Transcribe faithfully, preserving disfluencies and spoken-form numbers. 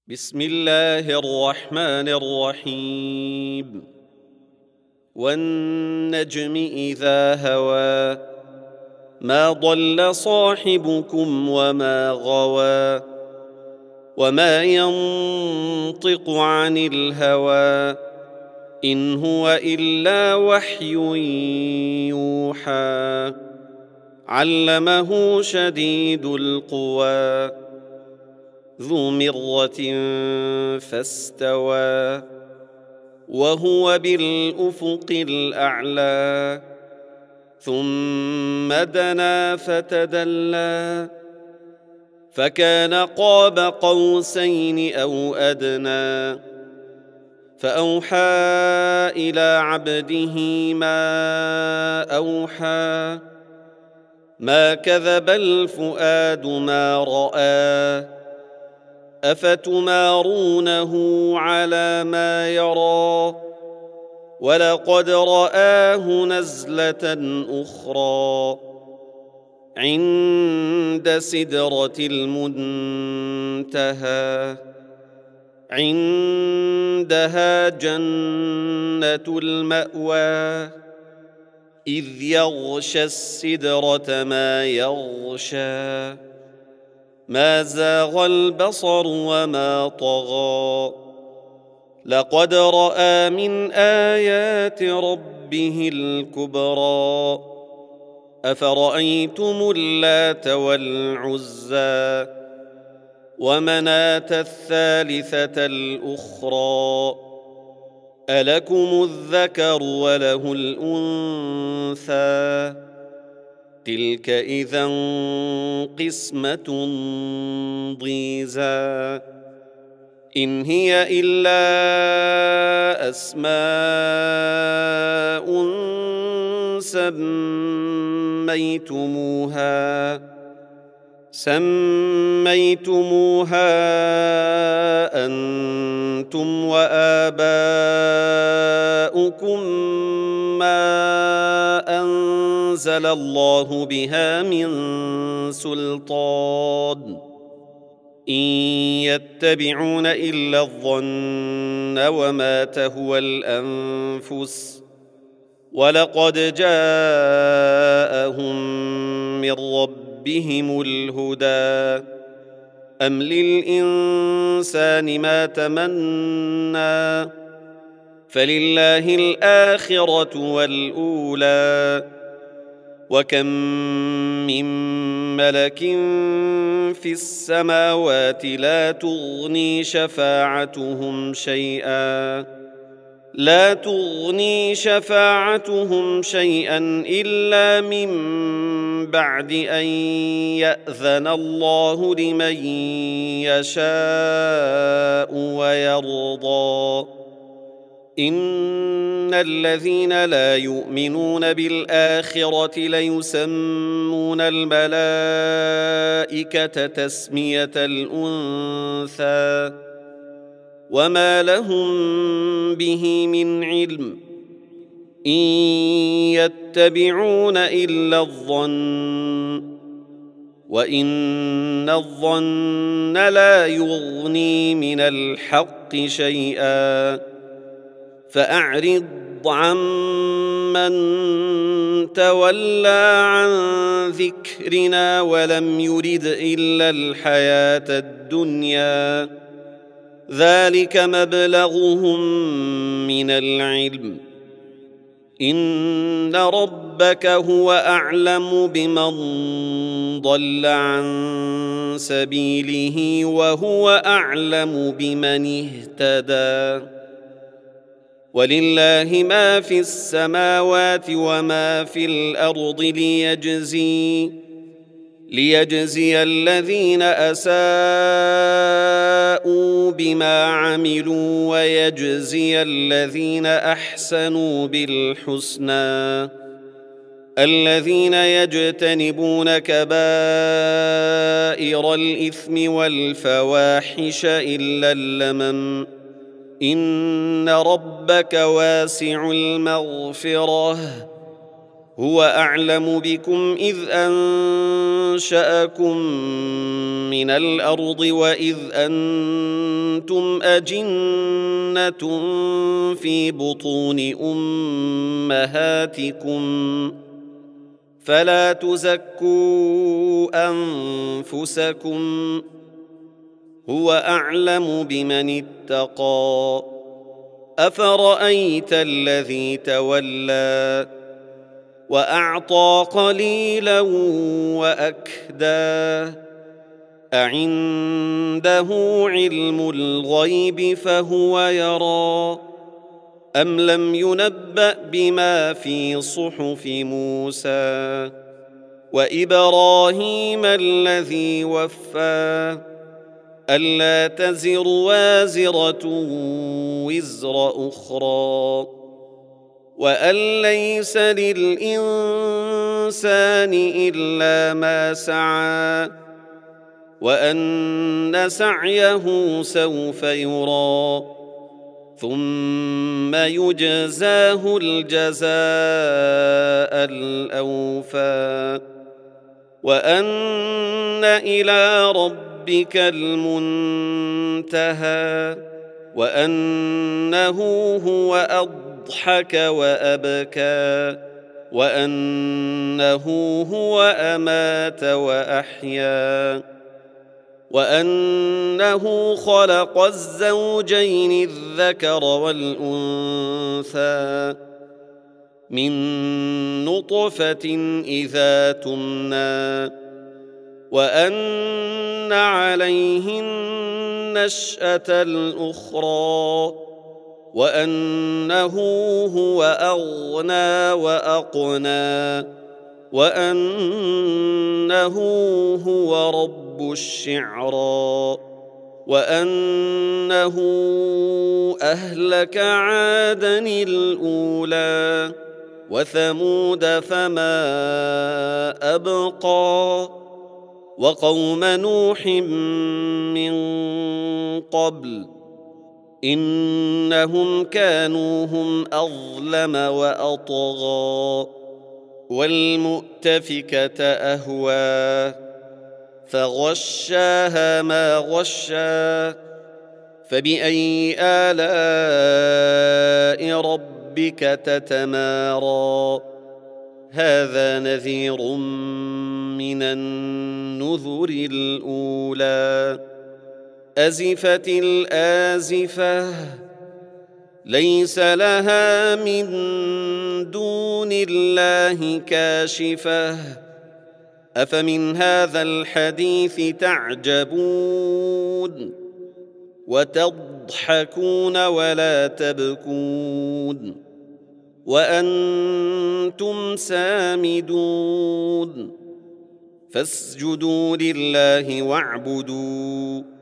بسم الله الرحمن الرحيم. والنجم إذا هوى ما ضل صاحبكم وما غوى وما ينطق عن الهوى إن هو إلا وحي يوحى علمه شديد القوى ذو مرة فاستوى وهو بالأفق الأعلى ثم دنا فتدلى فكان قاب قوسين أو أدنى فأوحى إلى عبده ما أوحى ما كذب الفؤاد ما رأى أفتمارونه على ما يرى ولقد رآه نزلة أخرى عند سدرة المنتهى عندها جنة المأوى إذ يغشى السدرة ما يغشى ما زاغ البصر وما طغى لقد رأى من آيات ربه الكبرى أفرأيتم اللات والعزى ومناة الثالثة الأخرى ألكم الذكر وله الأنثى تلك إذا قسمة ضيزى إن هي إلا أسماء سميتموها سميتموها أنتم وآباؤكم ما أنزل الله بها من سلطان إن يتبعون إلا الظن وما تهوى الأنفس ولقد جاءهم من ربهم الهدى أم للإنسان ما تمنى فلله الآخرة والأولى وكم من ملك في السماوات لا تغني شفاعتهم شيئا لا تغني شفاعتهم شيئا إلا من بعد أن يأذن الله لمن يشاء ويرضى إن الذين لا يؤمنون بالآخرة ليسمون الملائكة تسمية الأنثى وما لهم به من علم إن يتبعون إلا الظن وإن الظن لا يغني من الحق شيئا فأعرض عمن تولى عن ذكرنا ولم يرد إلا الحياة الدنيا ذلك مبلغهم من العلم إن ربك هو أعلم بمن ضل عن سبيله وهو أعلم بمن اهتدى ولله ما في السماوات وما في الأرض ليجزي ليجزي الذين أساءوا بما عملوا ويجزي الذين أحسنوا بالحسنى الذين يجتنبون كبائر الإثم والفواحش إلا اللمم إن ربك واسع المغفرة هو أعلم بكم إذ أنشأكم من الأرض وإذ أنتم أجنة في بطون أمهاتكم فلا تزكوا أنفسكم هو أعلم بمن اتقى أفرأيت الذي تولى وأعطى قليلا وأكدى أعنده علم الغيب فهو يرى أم لم ينبأ بما في صحف موسى وإبراهيم الذي وفى ألا تزر وازرة وزر أخرى وأن ليس للإنسان إلا ما سعى وأن سعيه سوف يرى ثم يجزاه الجزاء الأوفى وأن إلى ربك المنتهى وأنه هو أضحك وأبكى وأنه هو أمات وأحيا وأنه خلق الزوجين الذكر والأنثى من نطفة إذا تمنى وأن عليه النشأة الأخرى وأنه هو أغنى وأقنى وأنه هو رب الشعرى وأنه أهلك عادا الأولى وثمود فما أبقى وقوم نوح من قبل إنهم كانوا هم أظلم وأطغى والمؤتفكة أهوى فغشاها ما غشى فبأي آلاء ربك تتمارى هذا نذير من النذر الأولى أزفت الآزفة ليس لها من دون الله كاشفة أفمن هذا الحديث تعجبون وتضحكون ولا تبكون وأنتم سامدون فاسجدوا لله واعبدوا